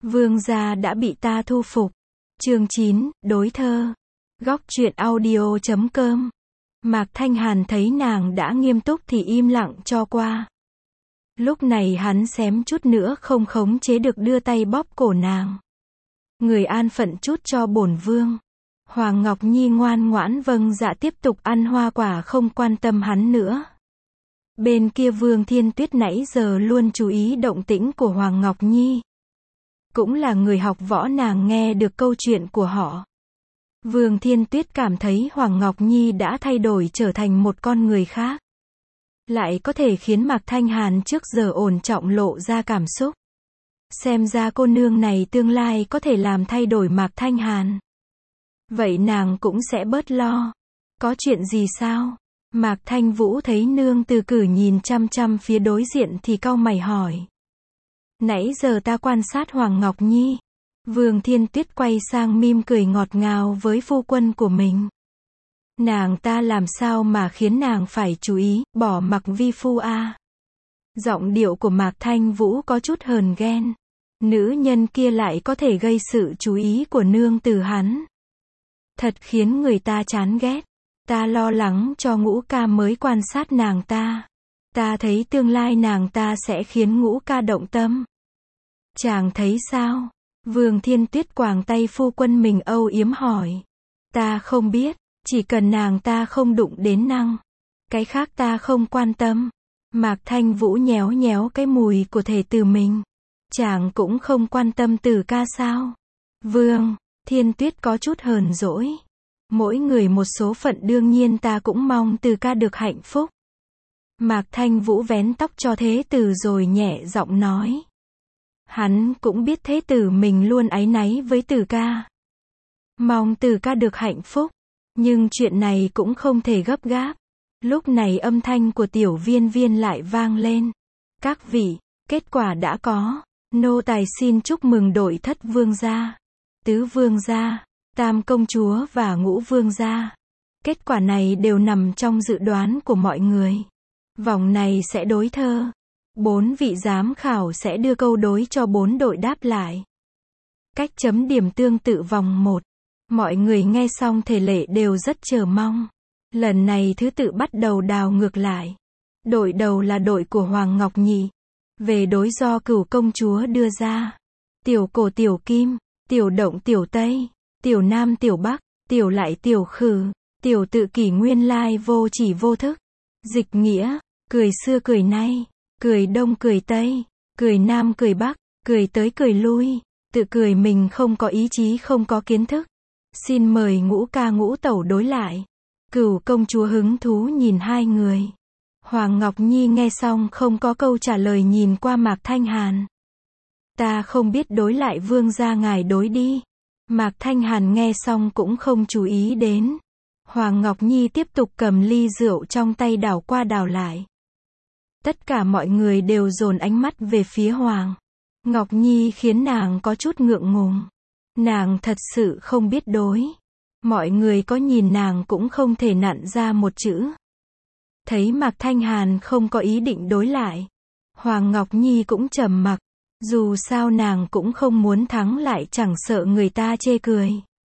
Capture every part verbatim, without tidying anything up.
Vương gia đã bị ta thu phục. Chương chín, đối thơ. Góc truyện audio chấm com. Mạc Thanh Hàn thấy nàng đã nghiêm túc thì im lặng cho qua. Lúc này hắn xém chút nữa không khống chế được đưa tay bóp cổ nàng. Người an phận chút cho bổn vương. Hoàng Ngọc Nhi ngoan ngoãn vâng dạ tiếp tục ăn hoa quả không quan tâm hắn nữa. Bên kia Vương Thiên Tuyết nãy giờ luôn chú ý động tĩnh của Hoàng Ngọc Nhi. Cũng là người học võ, nàng nghe được câu chuyện của họ. Vương Thiên Tuyết cảm thấy Hoàng Ngọc Nhi đã thay đổi trở thành một con người khác. Lại có thể khiến Mạc Thanh Hàn trước giờ ổn trọng lộ ra cảm xúc. Xem ra cô nương này tương lai có thể làm thay đổi Mạc Thanh Hàn. Vậy nàng cũng sẽ bớt lo. Có chuyện gì sao? Mạc Thanh Vũ thấy nương từ cử nhìn chăm chăm phía đối diện thì cau mày hỏi. Nãy giờ ta quan sát Hoàng Ngọc Nhi. Vương Thiên Tuyết quay sang mỉm cười ngọt ngào với phu quân của mình. Nàng ta làm sao mà khiến nàng phải chú ý, bỏ mặc vi phu a? À? Giọng điệu của Mạc Thanh Vũ có chút hờn ghen. Nữ nhân kia lại có thể gây sự chú ý của nương từ hắn. Thật khiến người ta chán ghét. Ta lo lắng cho Ngũ ca mới quan sát nàng ta. Ta thấy tương lai nàng ta sẽ khiến Ngũ ca động tâm. Chàng thấy sao? Vương Thiên Tuyết quàng tay phu quân mình âu yếm hỏi. Ta không biết, chỉ cần nàng ta không đụng đến năng. Cái khác ta không quan tâm. Mạc Thanh Vũ nhéo nhéo cái mùi của thể từ mình. Chàng cũng không quan tâm Từ ca sao? Vương Thiên Tuyết có chút hờn dỗi. Mỗi người một số phận, đương nhiên ta cũng mong Từ ca được hạnh phúc. Mạc Thanh Vũ vén tóc cho Thế Tử rồi nhẹ giọng nói. Hắn cũng biết Thế Tử mình luôn áy náy với Từ ca. Mong Từ ca được hạnh phúc. Nhưng chuyện này cũng không thể gấp gáp. Lúc này âm thanh của Tiểu Viên Viên lại vang lên. Các vị, kết quả đã có. Nô tài xin chúc mừng đội thất vương gia, tứ vương gia, tam công chúa và ngũ vương gia. Kết quả này đều nằm trong dự đoán của mọi người. Vòng này sẽ đối thơ. Bốn vị giám khảo sẽ đưa câu đối cho bốn đội đáp lại. Cách chấm điểm tương tự vòng một. Mọi người nghe xong thể lệ đều rất chờ mong. Lần này thứ tự bắt đầu đào ngược lại. Đội đầu là đội của Hoàng Ngọc Nhi. Về đối do Cửu công chúa đưa ra. Tiểu Cổ Tiểu Kim, Tiểu Động Tiểu Tây, Tiểu Nam Tiểu Bắc, Tiểu Lại Tiểu Khử, Tiểu Tự Kỷ Nguyên Lai Vô Chỉ Vô Thức. Dịch nghĩa, cười xưa cười nay, cười đông cười tây, cười nam cười bắc, cười tới cười lui, tự cười mình không có ý chí không có kiến thức. Xin mời Ngũ ca Ngũ tẩu đối lại. Cửu công chúa hứng thú nhìn hai người. Hoàng Ngọc Nhi nghe xong không có câu trả lời, nhìn qua Mạc Thanh Hàn. Ta không biết, đối lại vương gia ngài đối đi. Mạc Thanh Hàn nghe xong cũng không chú ý đến. Hoàng Ngọc Nhi tiếp tục cầm ly rượu trong tay đảo qua đảo lại. Tất cả mọi người đều dồn ánh mắt về phía Hoàng Ngọc Nhi khiến nàng có chút ngượng ngùng. Nàng thật sự không biết đối. Mọi người có nhìn nàng cũng không thể nặn ra một chữ. Thấy Mạc Thanh Hàn không có ý định đối lại, Hoàng Ngọc Nhi cũng trầm mặc. Dù sao nàng cũng không muốn thắng, lại chẳng sợ người ta chê cười.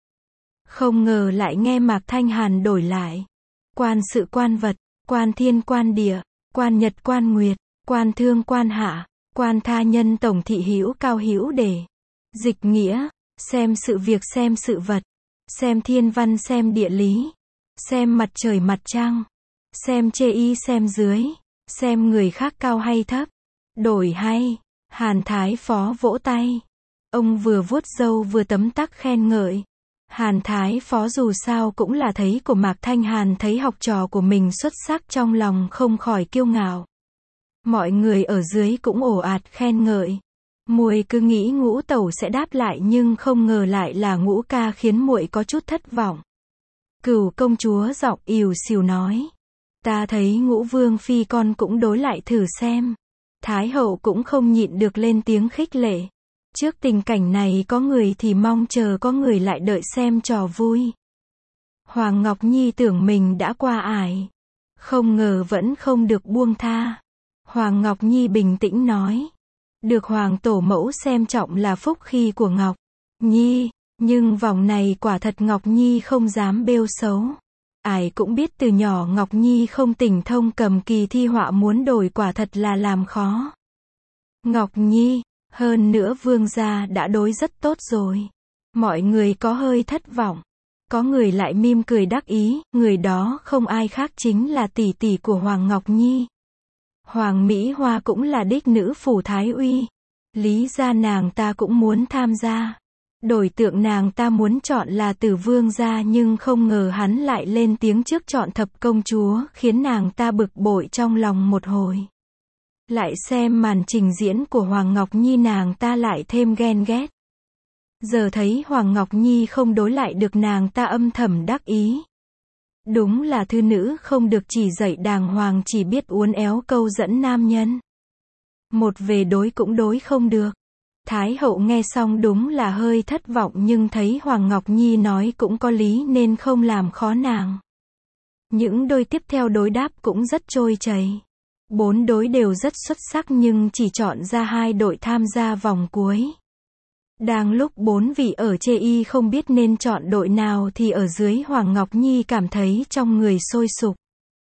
Không ngờ lại nghe Mạc Thanh Hàn đổi lại. Quan sự quan vật, quan thiên quan địa, quan nhật quan nguyệt, quan thương quan hạ, quan tha nhân tổng thị hữu cao hữu đề. Dịch nghĩa, xem sự việc xem sự vật, xem thiên văn xem địa lý, xem mặt trời mặt trăng, xem chê y xem dưới, xem người khác cao hay thấp. Đổi hay. Hàn Thái Phó vỗ tay. Ông vừa vuốt râu vừa tấm tắc khen ngợi. Hàn Thái Phó dù sao cũng là thầy của Mạc Thanh Hàn, thấy học trò của mình xuất sắc trong lòng không khỏi kiêu ngạo. Mọi người ở dưới cũng ồ ạt khen ngợi. Muội cứ nghĩ Ngũ tẩu sẽ đáp lại nhưng không ngờ lại là Ngũ ca, khiến muội có chút thất vọng. Cửu công chúa giọng ỉu xìu nói. Ta thấy Ngũ vương phi con cũng đối lại thử xem. Thái hậu cũng không nhịn được lên tiếng khích lệ. Trước tình cảnh này có người thì mong chờ, có người lại đợi xem trò vui. Hoàng Ngọc Nhi tưởng mình đã qua ải. Không ngờ vẫn không được buông tha. Hoàng Ngọc Nhi bình tĩnh nói. Được hoàng tổ mẫu xem trọng là phúc khi của Ngọc Nhi, nhưng vòng này quả thật Ngọc Nhi không dám bêu xấu. Ai cũng biết từ nhỏ Ngọc Nhi không tỉnh thông cầm kỳ thi họa muốn đổi quả thật là làm khó. Ngọc Nhi, hơn nữa vương gia đã đối rất tốt rồi. Mọi người có hơi thất vọng. Có người lại mỉm cười đắc ý, người đó không ai khác chính là tỷ tỷ của Hoàng Ngọc Nhi. Hoàng Mỹ Hoa cũng là đích nữ phủ Thái Uy. Lý ra nàng ta cũng muốn tham gia. Đổi tượng nàng ta muốn chọn là Tử Vương gia nhưng không ngờ hắn lại lên tiếng trước chọn Thập công chúa, khiến nàng ta bực bội trong lòng một hồi. Lại xem màn trình diễn của Hoàng Ngọc Nhi nàng ta lại thêm ghen ghét. Giờ thấy Hoàng Ngọc Nhi không đối lại được nàng ta âm thầm đắc ý. Đúng là thư nữ không được chỉ dạy đàng hoàng, chỉ biết uốn éo câu dẫn nam nhân. Một về đối cũng đối không được. Thái hậu nghe xong đúng là hơi thất vọng nhưng thấy Hoàng Ngọc Nhi nói cũng có lý nên không làm khó nàng. Những đôi tiếp theo đối đáp cũng rất trôi chảy. Bốn đối đều rất xuất sắc nhưng chỉ chọn ra hai đội tham gia vòng cuối. Đang lúc bốn vị ở chê y không biết nên chọn đội nào thì ở dưới Hoàng Ngọc Nhi cảm thấy trong người sôi sục.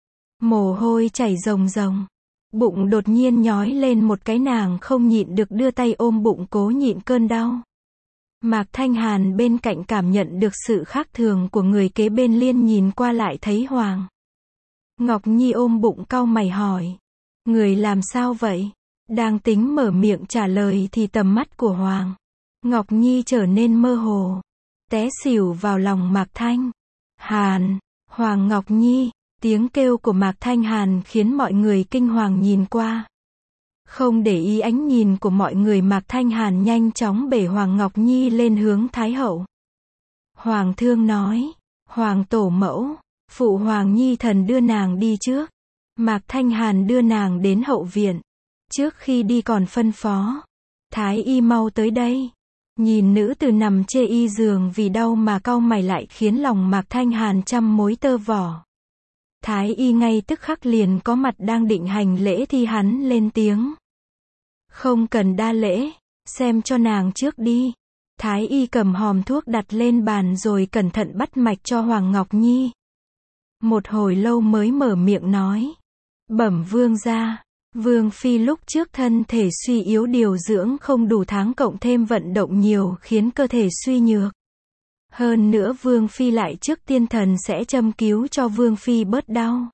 Mồ hôi chảy ròng ròng. Bụng đột nhiên nhói lên một cái, nàng không nhịn được đưa tay ôm bụng cố nhịn cơn đau. Mạc Thanh Hàn bên cạnh cảm nhận được sự khác thường của người kế bên, liên nhìn qua lại thấy Hoàng Ngọc Nhi ôm bụng cau mày hỏi. Người làm sao vậy? Đang tính mở miệng trả lời thì tầm mắt của Hoàng Ngọc Nhi trở nên mơ hồ. Té xỉu vào lòng Mạc Thanh Hàn. Hoàng Ngọc Nhi. Tiếng kêu của Mạc Thanh Hàn khiến mọi người kinh hoàng nhìn qua. Không để ý ánh nhìn của mọi người, Mạc Thanh Hàn nhanh chóng bể Hoàng Ngọc Nhi lên hướng Thái hậu. Hoàng thương nói. Hoàng tổ mẫu. Phụ Hoàng Nhi thần đưa nàng đi trước. Mạc Thanh Hàn đưa nàng đến hậu viện. Trước khi đi còn phân phó. Thái y mau tới đây. Nhìn nữ tử nằm chê y giường vì đau mà cau mày lại khiến lòng Mạc Thanh Hàn trăm mối tơ vò. Thái y ngay tức khắc liền có mặt, đang định hành lễ thì hắn lên tiếng. Không cần đa lễ, xem cho nàng trước đi. Thái y cầm hòm thuốc đặt lên bàn rồi cẩn thận bắt mạch cho Hoàng Ngọc Nhi. Một hồi lâu mới mở miệng nói. Bẩm vương gia, vương phi lúc trước thân thể suy yếu, điều dưỡng không đủ tháng cộng thêm vận động nhiều khiến cơ thể suy nhược. Hơn nữa vương phi lại trước tiên thần sẽ châm cứu cho vương phi bớt đau.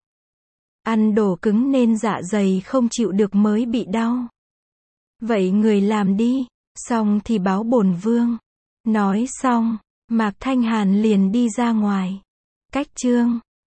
Ăn đồ cứng nên dạ dày không chịu được mới bị đau. Vậy người làm đi, xong thì báo bổn vương. Nói xong, Mạc Thanh Hàn liền đi ra ngoài. Cách chương